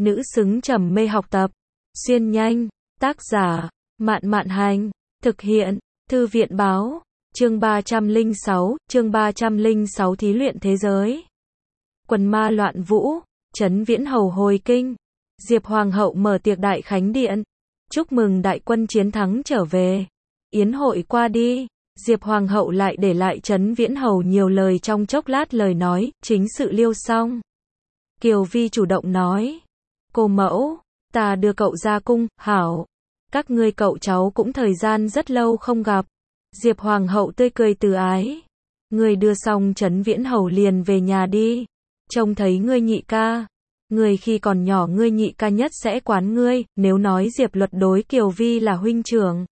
nữ xứng trầm mê học tập. Xuyên nhanh, tác giả, Mạn Mạn Hành, thực hiện, Thư viện Báo, chương 306 thí luyện thế giới. Quần ma loạn vũ, Trấn Viễn Hầu hồi kinh, Diệp Hoàng hậu mở tiệc đại khánh điện, chúc mừng đại quân chiến thắng trở về. Yến hội qua đi, Diệp Hoàng hậu lại để lại Trấn Viễn Hầu nhiều lời trong chốc lát lời nói, chính sự liêu xong. Kiều Vi chủ động nói, cô mẫu, ta đưa cậu ra cung, hảo. Các ngươi cậu cháu cũng thời gian rất lâu không gặp. Diệp Hoàng hậu tươi cười từ ái. Ngươi đưa xong Trấn Viễn Hầu liền về nhà đi. Trông thấy ngươi nhị ca. Ngươi khi còn nhỏ ngươi nhị ca nhất sẽ quán ngươi, nếu nói Diệp Luật đối Kiều Vi là huynh trưởng.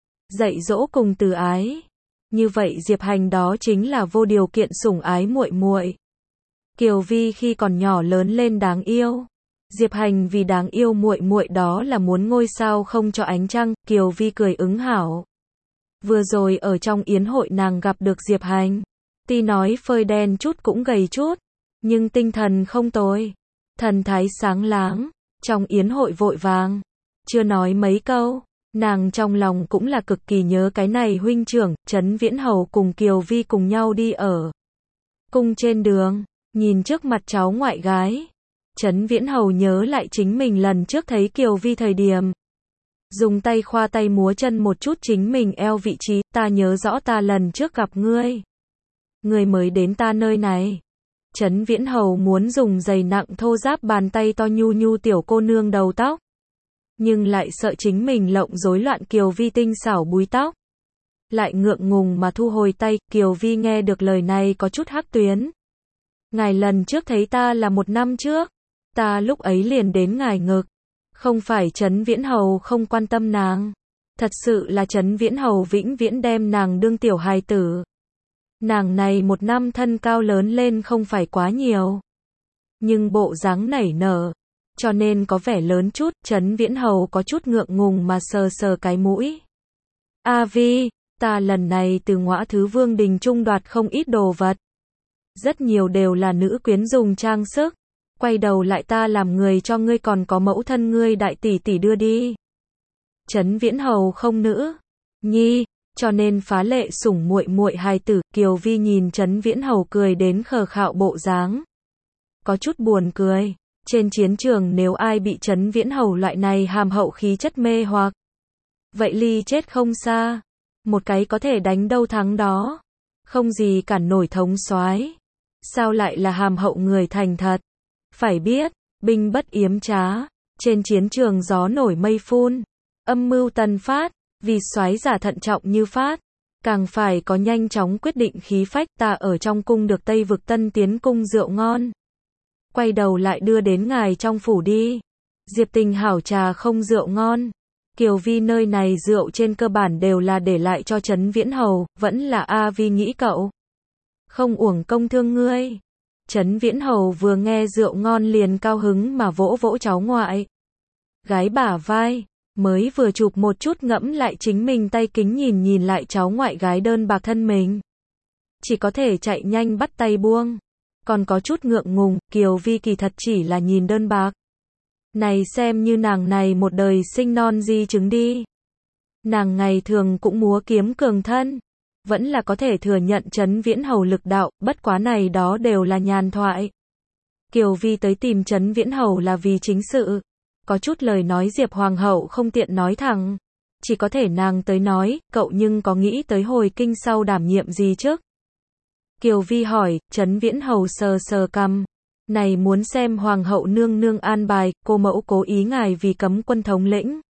Dạy dỗ cùng từ ái. Như vậy Diệp Hành đó chính là vô điều kiện sủng ái muội muội. Kiều Vi khi còn nhỏ lớn lên đáng yêu. Diệp Hành vì đáng yêu muội muội đó là muốn ngôi sao không cho ánh trăng, Kiều Vi cười ứng hảo. Vừa rồi ở trong yến hội nàng gặp được Diệp Hành. Tuy nói phơi đen chút cũng gầy chút, nhưng tinh thần không tồi. Thần thái sáng láng, trong yến hội vội vàng. Chưa nói mấy câu, nàng trong lòng cũng là cực kỳ nhớ cái này huynh trưởng. Trấn Viễn Hầu cùng Kiều Vi cùng nhau đi ở cung trên đường, nhìn trước mặt cháu ngoại gái. Trấn Viễn Hầu nhớ lại chính mình lần trước thấy Kiều Vi thời điểm. Dùng tay khoa tay múa chân một chút chính mình eo vị trí, ta nhớ rõ ta lần trước gặp ngươi. Ngươi mới đến ta nơi này. Trấn Viễn Hầu muốn dùng giày nặng thô ráp bàn tay to nhu nhu tiểu cô nương đầu tóc. Nhưng lại sợ chính mình lộng rối loạn Kiều Vi tinh xảo búi tóc. Lại ngượng ngùng mà thu hồi tay, Kiều Vi nghe được lời này có chút hắc tuyến. Ngài lần trước thấy ta là 1 năm trước. Ta lúc ấy liền đến ngài ngực. Không phải Trấn Viễn Hầu không quan tâm nàng. Thật sự là Trấn Viễn Hầu vĩnh viễn đem nàng đương tiểu hài tử. Nàng này 1 năm thân cao lớn lên không phải quá nhiều. Nhưng bộ dáng nảy nở. Cho nên có vẻ lớn chút, Trấn Viễn Hầu có chút ngượng ngùng mà sờ sờ cái mũi. A Vi, ta lần này từ Ngõa Thứ Vương Đình trung đoạt không ít đồ vật. Rất nhiều đều là nữ quyến dùng trang sức. Quay đầu lại ta làm người cho ngươi còn có mẫu thân ngươi đại tỷ tỷ đưa đi. Trấn Viễn Hầu không nữ nhi, cho nên phá lệ sủng muội muội hài tử. Kiều Vi nhìn Trấn Viễn Hầu cười đến khờ khạo bộ dáng, có chút buồn cười. Trên chiến trường nếu ai bị Trấn Viễn Hầu loại này hàm hậu khí chất mê hoặc, vậy ly chết không xa. Một cái có thể đánh đâu thắng đó, không gì cản nổi thống soái. Sao lại là hàm hậu người thành thật? Phải biết, binh bất yếm trá, trên chiến trường gió nổi mây phun, âm mưu tần phát, vì soái giả thận trọng như phát, càng phải có nhanh chóng quyết định khí phách. Ta ở trong cung được Tây Vực Tân Tiến cung rượu ngon, quay đầu lại đưa đến ngài trong phủ đi. Diệp Tình hảo trà không rượu ngon. Kiều Vi nơi này rượu trên cơ bản đều là để lại cho Trấn Viễn Hầu, vẫn là A Vi nghĩ cậu không uổng công thương ngươi. Trấn Viễn Hầu vừa nghe rượu ngon liền cao hứng mà vỗ vỗ cháu ngoại gái bả vai, mới vừa chụp một chút ngẫm lại chính mình tay kính nhìn lại cháu ngoại gái đơn bạc thân mình. Chỉ có thể chạy nhanh bắt tay buông. Còn có chút ngượng ngùng, Kiều Vi kỳ thật chỉ là nhìn đơn bạc này xem như nàng này một đời sinh non di chứng đi. Nàng ngày thường cũng múa kiếm cường thân, vẫn là có thể thừa nhận Trấn Viễn Hầu lực đạo, bất quá này đó đều là nhàn thoại. Kiều Vi tới tìm Trấn Viễn Hầu là vì chính sự. Có chút lời nói Diệp Hoàng hậu không tiện nói thẳng, chỉ có thể nàng tới nói, cậu nhưng có nghĩ tới hồi kinh sau đảm nhiệm gì trước? Kiều Vi hỏi. Trấn Viễn Hầu sờ sờ cằm. Này muốn xem Hoàng hậu nương nương an bài, cô mẫu cố ý ngài vì cấm quân thống lĩnh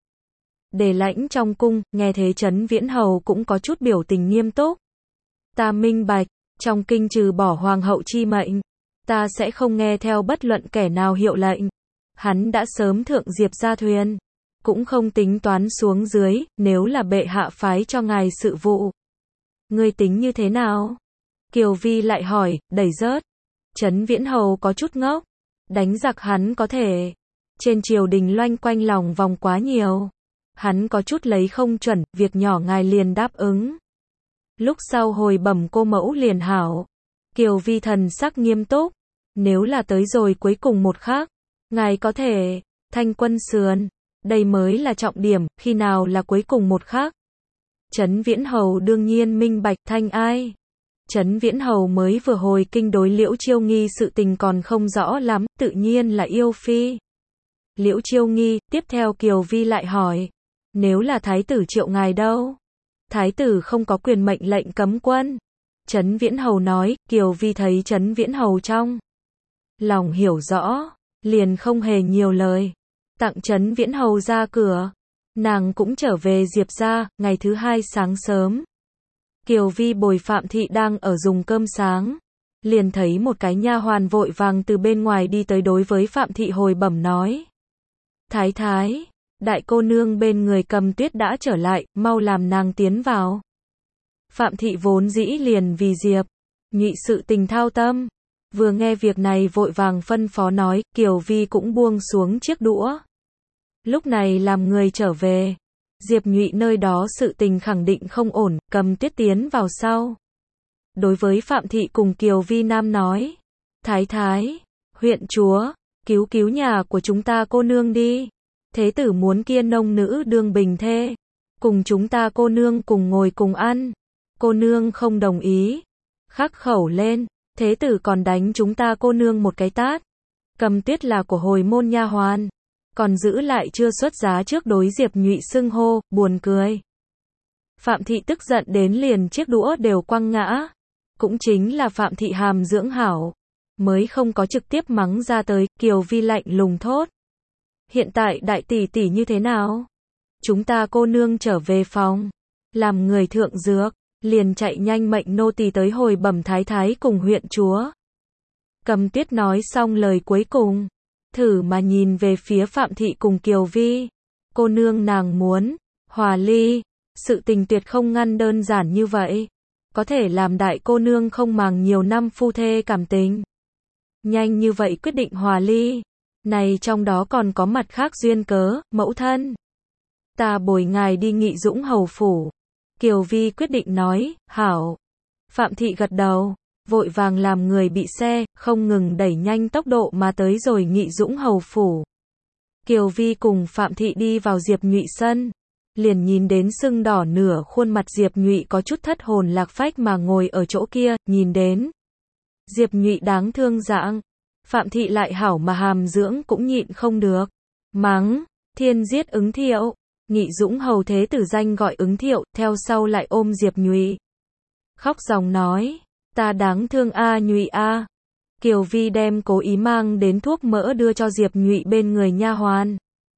để lãnh trong cung. Nghe thế Trấn Viễn Hầu cũng có chút biểu tình nghiêm túc. Ta minh bạch, trong kinh trừ bỏ Hoàng hậu chi mệnh, ta sẽ không nghe theo bất luận kẻ nào hiệu lệnh. Hắn đã sớm thượng Diệp ra thuyền, cũng không tính toán xuống dưới, nếu là bệ hạ phái cho ngài sự vụ. Ngươi tính như thế nào? Kiều Vi lại hỏi, đẩy rớt. Trấn Viễn Hầu có chút ngốc. Đánh giặc hắn có thể. Trên triều đình loanh quanh lòng vòng quá nhiều. Hắn có chút lấy không chuẩn, việc nhỏ ngài liền đáp ứng. Lúc sau hồi bẩm cô mẫu liền hảo. Kiều Vi thần sắc nghiêm túc. Nếu là tới rồi cuối cùng một khắc, ngài có thể Thanh Quân sườn, đây mới là trọng điểm, khi nào là cuối cùng một khắc. Trấn Viễn Hầu đương nhiên minh bạch Thanh ai. Trấn Viễn Hầu mới vừa hồi kinh đối Liễu Chiêu Nghi sự tình còn không rõ lắm, tự nhiên là yêu phi. Liễu Chiêu Nghi, tiếp theo Kiều Vi lại hỏi, nếu là thái tử Triệu ngài đâu? Thái tử không có quyền mệnh lệnh cấm quân. Trấn Viễn Hầu nói, Kiều Vi thấy Trấn Viễn Hầu trong lòng hiểu rõ, liền không hề nhiều lời, tặng Trấn Viễn Hầu ra cửa. Nàng cũng trở về Diệp gia, ngày thứ hai sáng sớm. Kiều Vi bồi Phạm Thị đang ở dùng cơm sáng, liền thấy một cái nha hoàn vội vàng từ bên ngoài đi tới đối với Phạm Thị hồi bẩm nói. Thái thái, đại cô nương bên người Cầm Tuyết đã trở lại, mau làm nàng tiến vào. Phạm Thị vốn dĩ liền vì Diệp Nhụy sự tình thao tâm, vừa nghe việc này vội vàng phân phó nói, Kiều Vi cũng buông xuống chiếc đũa. Lúc này làm người trở về, Diệp Nhụy nơi đó sự tình khẳng định không ổn, Cầm Tuyết tiến vào sau. Đối với Phạm Thị cùng Kiều Vi Nam nói, thái thái, huyện chúa, cứu cứu nhà của chúng ta cô nương đi. Thế tử muốn kia nông nữ đương bình thê, cùng chúng ta cô nương cùng ngồi cùng ăn. Cô nương không đồng ý, khắc khẩu lên, thế tử còn đánh chúng ta cô nương một cái tát. Cầm Tuyết là của hồi môn nha hoàn, còn giữ lại chưa xuất giá trước đối Diệp Nhụy xưng hô, buồn cười. Phạm Thị tức giận đến liền chiếc đũa đều quăng ngã, cũng chính là Phạm Thị hàm dưỡng hảo, mới không có trực tiếp mắng ra tới. Kiều Vi lạnh lùng thốt, hiện tại đại tỷ tỷ như thế nào? Chúng ta cô nương trở về phòng, làm người thượng dược, liền chạy nhanh mệnh nô tỳ tới hồi bẩm thái thái cùng huyện chúa. Cầm Tuyết nói xong lời cuối cùng, thử mà nhìn về phía Phạm Thị cùng Kiều Vi. Cô nương nàng muốn hòa ly, sự tình tuyệt không ngăn đơn giản như vậy, có thể làm đại cô nương không màng nhiều năm phu thê cảm tình, nhanh như vậy quyết định hòa ly, này trong đó còn có mặt khác duyên cớ. Mẫu thân, ta bồi ngài đi Nghị Dũng hầu phủ. Kiều Vi quyết định nói, hảo. Phạm Thị gật đầu, vội vàng làm người bị xe, không ngừng đẩy nhanh tốc độ mà tới rồi Nghị Dũng hầu phủ. Kiều Vi cùng Phạm Thị đi vào Diệp Nhụy sân, liền nhìn đến sưng đỏ nửa khuôn mặt Diệp Nhụy có chút thất hồn lạc phách mà ngồi ở chỗ kia, nhìn đến Diệp Nhụy đáng thương dạng, Phạm Thị lại hảo mà hàm dưỡng cũng nhịn không được, mắng, thiên giết Ứng Thiệu. Nghị Dũng hầu thế tử danh gọi Ứng Thiệu, theo sau lại ôm Diệp Nhụy, khóc ròng nói, ta đáng thương a Nhụy a. Kiều Vi đem cố ý mang đến thuốc mỡ đưa cho Diệp Nhụy bên người nha hoàn,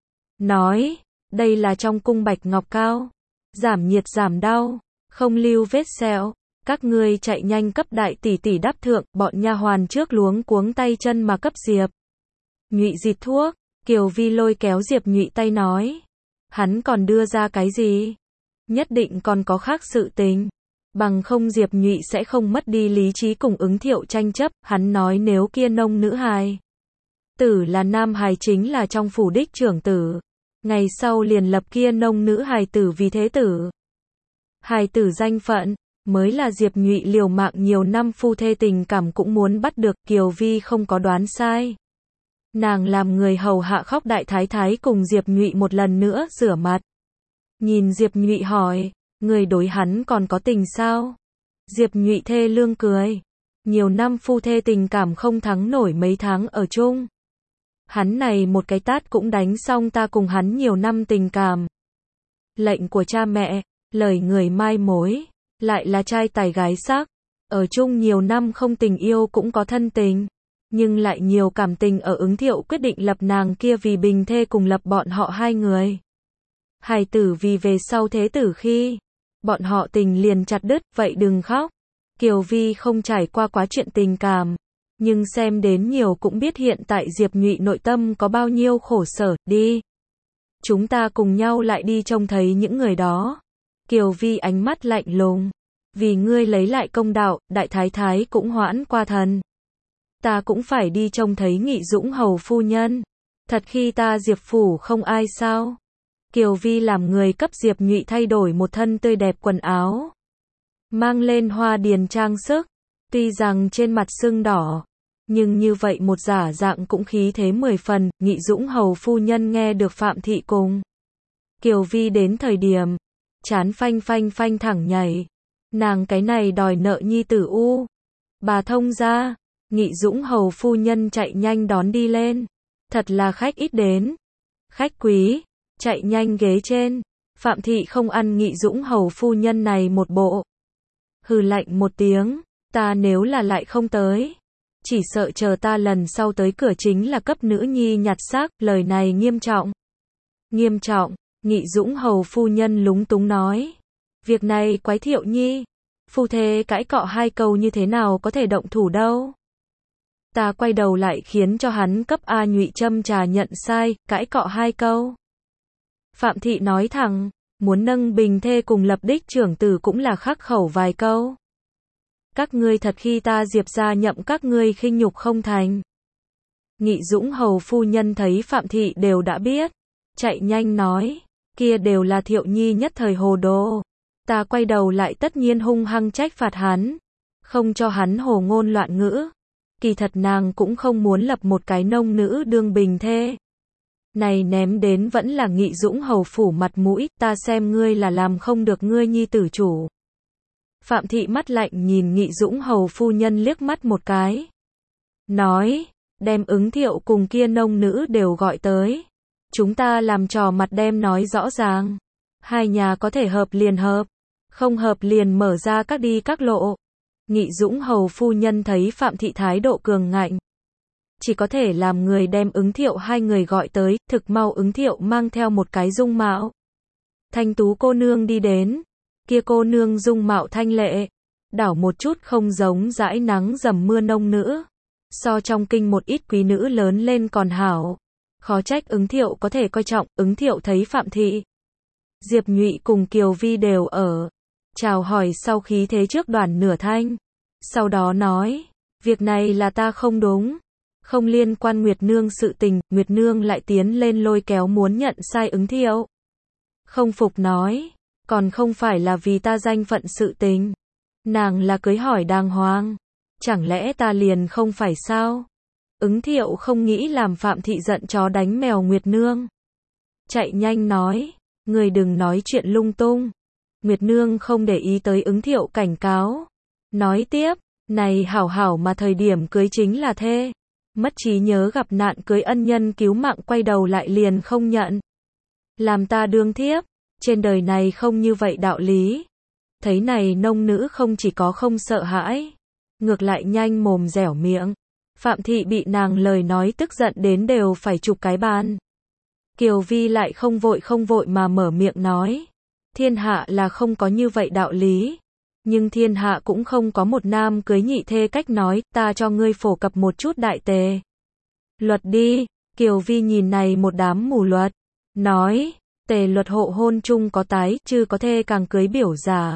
nói, đây là trong cung bạch ngọc cao, giảm nhiệt giảm đau, không lưu vết sẹo, các ngươi chạy nhanh cấp đại tỷ tỷ đắp thượng. Bọn nha hoàn trước luống cuống tay chân mà cấp Diệp Nhụy dịt thuốc. Kiều Vi lôi kéo Diệp Nhụy tay nói, hắn còn đưa ra cái gì? Nhất định còn có khác sự tình, bằng không Diệp Nhụy sẽ không mất đi lý trí cùng Ứng Thiệu tranh chấp. Hắn nói nếu kia nông nữ hài tử là nam hài chính là trong phủ đích trưởng tử, ngày sau liền lập kia nông nữ hài tử vì thế tử. Hài tử danh phận, mới là Diệp Nhụy liều mạng nhiều năm phu thê tình cảm cũng muốn bắt được. Kiều Vi không có đoán sai. Nàng làm người hầu hạ khóc đại thái thái cùng Diệp Nhụy một lần nữa rửa mặt. Nhìn Diệp Nhụy hỏi, người đối hắn còn có tình sao? Diệp Nhụy thê lương cười, nhiều năm phu thê tình cảm không thắng nổi mấy tháng ở chung. Hắn này một cái tát cũng đánh xong ta cùng hắn nhiều năm tình cảm. Lệnh của cha mẹ, lời người mai mối, lại là trai tài gái sắc, ở chung nhiều năm không tình yêu cũng có thân tình, nhưng lại nhiều cảm tình. Ở Ứng Thiệu quyết định lập nàng kia vì bình thê cùng lập bọn họ hai người. Hài tử vì về sau thế tử khi bọn họ tình liền chặt đứt, vậy đừng khóc. Kiều Vi không trải qua quá chuyện tình cảm, nhưng xem đến nhiều cũng biết hiện tại Diệp Nhụy nội tâm có bao nhiêu khổ sở. Đi, chúng ta cùng nhau lại đi trông thấy những người đó. Kiều Vi ánh mắt lạnh lùng, vì ngươi lấy lại công đạo, đại thái thái cũng hoãn qua thần, ta cũng phải đi trông thấy Nghị Dũng hầu phu nhân. Thật khi ta Diệp phủ không ai sao? Kiều Vi làm người cấp Diệp Nhụy thay đổi một thân tươi đẹp quần áo, mang lên hoa điền trang sức, tuy rằng trên mặt sưng đỏ, Nhưng như vậy một giả dạng cũng khí thế 10 phần, Nghị Dũng hầu phu nhân nghe được Phạm Thị cùng Kiều Vi đến thời điểm, chán phanh phanh phanh thẳng nhảy. Nàng cái này đòi nợ nhi tử u. Bà thông ra, Nghị Dũng hầu phu nhân chạy nhanh đón đi lên. Thật là khách ít đến. Khách quý, chạy nhanh ghế trên. Phạm Thị không ăn Nghị Dũng hầu phu nhân này một bộ. Hừ lạnh một tiếng, ta nếu là lại không tới. Chỉ sợ chờ ta lần sau tới cửa chính là cấp nữ nhi nhặt xác, lời này nghiêm trọng. Nghiêm trọng, Nghị Dũng hầu phu nhân lúng túng nói. Việc này quái Thiệu nhi. Phu thê cãi cọ hai câu như thế nào có thể động thủ đâu. Ta quay đầu lại khiến cho hắn cấp A Nhụy châm trà nhận sai, cãi cọ hai câu. Phạm Thị nói thẳng, muốn nâng bình thê cùng lập đích trưởng tử cũng là khắc khẩu vài câu. Các ngươi thật khi ta Diệp gia nhậm các ngươi khinh nhục không thành. Nghị Dũng hầu phu nhân thấy Phạm Thị đều đã biết, chạy nhanh nói, kia đều là Thiệu nhi nhất thời hồ đồ. Ta quay đầu lại tất nhiên hung hăng trách phạt hắn, không cho hắn hồ ngôn loạn ngữ. Kỳ thật nàng cũng không muốn lập một cái nông nữ đương bình thê. Này ném đến vẫn là Nghị Dũng hầu phủ mặt mũi, ta xem ngươi là làm không được ngươi nhi tử chủ. Phạm Thị mắt lạnh nhìn Nghị Dũng hầu phu nhân liếc mắt một cái. Nói, đem Ứng Thiệu cùng kia nông nữ đều gọi tới. Chúng ta làm trò mặt đem nói rõ ràng. Hai nhà có thể hợp liền hợp, không hợp liền mở ra các đi các lộ. Nghị Dũng hầu phu nhân thấy Phạm Thị thái độ cường ngạnh. Chỉ có thể làm người đem Ứng Thiệu hai người gọi tới, thực mau Ứng Thiệu mang theo một cái dung mạo. Thanh tú cô nương đi đến, kia cô nương dung mạo thanh lệ, đảo một chút không giống dãi nắng dầm mưa nông nữ. So trong kinh một ít quý nữ lớn lên còn hảo. Khó trách Ứng Thiệu có thể coi trọng, Ứng Thiệu thấy Phạm Thị, Diệp Nhụy cùng Kiều Vi đều ở. Chào hỏi sau khí thế trước đoàn nửa thanh. Sau đó nói, việc này là ta không đúng. Không liên quan Nguyệt Nương sự tình, Nguyệt Nương lại tiến lên lôi kéo muốn nhận sai Ứng Thiệu. Không phục nói, còn không phải là vì ta danh phận sự tình. Nàng là cưới hỏi đàng hoàng. Chẳng lẽ ta liền không phải sao? Ứng Thiệu không nghĩ làm Phạm Thị giận chó đánh mèo Nguyệt Nương. Chạy nhanh nói, người đừng nói chuyện lung tung. Nguyệt Nương không để ý tới Ứng Thiệu cảnh cáo. Nói tiếp, này hảo hảo mà thời điểm cưới chính là thê. Mất trí nhớ gặp nạn cưới ân nhân cứu mạng quay đầu lại liền không nhận. Làm ta đương thiếp, trên đời này không như vậy đạo lý. Thấy này nông nữ không chỉ có không sợ hãi, ngược lại nhanh mồm dẻo miệng. Phạm Thị bị nàng lời nói tức giận đến đều phải chụp cái bàn. Kiều Vi lại không vội mà mở miệng nói. Thiên hạ là không có như vậy đạo lý. Nhưng thiên hạ cũng không có một nam cưới nhị thê cách nói, ta cho ngươi phổ cập một chút đại tề. Luật đi, Kiều Vi nhìn này một đám mù luật. Nói, tề luật hộ hôn chung có tái, chứ có thê càng cưới biểu giả.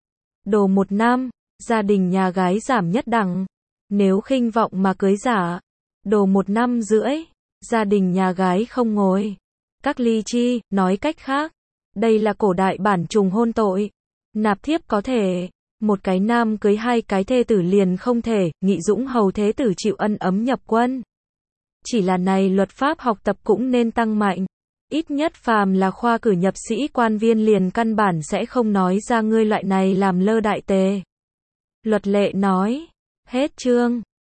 Đồ 1 năm, gia đình nhà gái giảm nhất đẳng. Nếu khinh vọng mà cưới giả, đồ 1 năm rưỡi, gia đình nhà gái không ngồi. Các ly chi, nói cách khác, đây là cổ đại bản trùng hôn tội. Nạp thiếp có thể, một cái nam cưới 2 cái thê tử liền không thể, Nghị Dũng hầu thế tử chịu ân ấm nhập quân. Chỉ là này luật pháp học tập cũng nên tăng mạnh. Ít nhất phàm là khoa cử nhập sĩ quan viên liền căn bản sẽ không nói ra ngươi loại này làm lơ đại tề. Luật lệ nói, hết chương.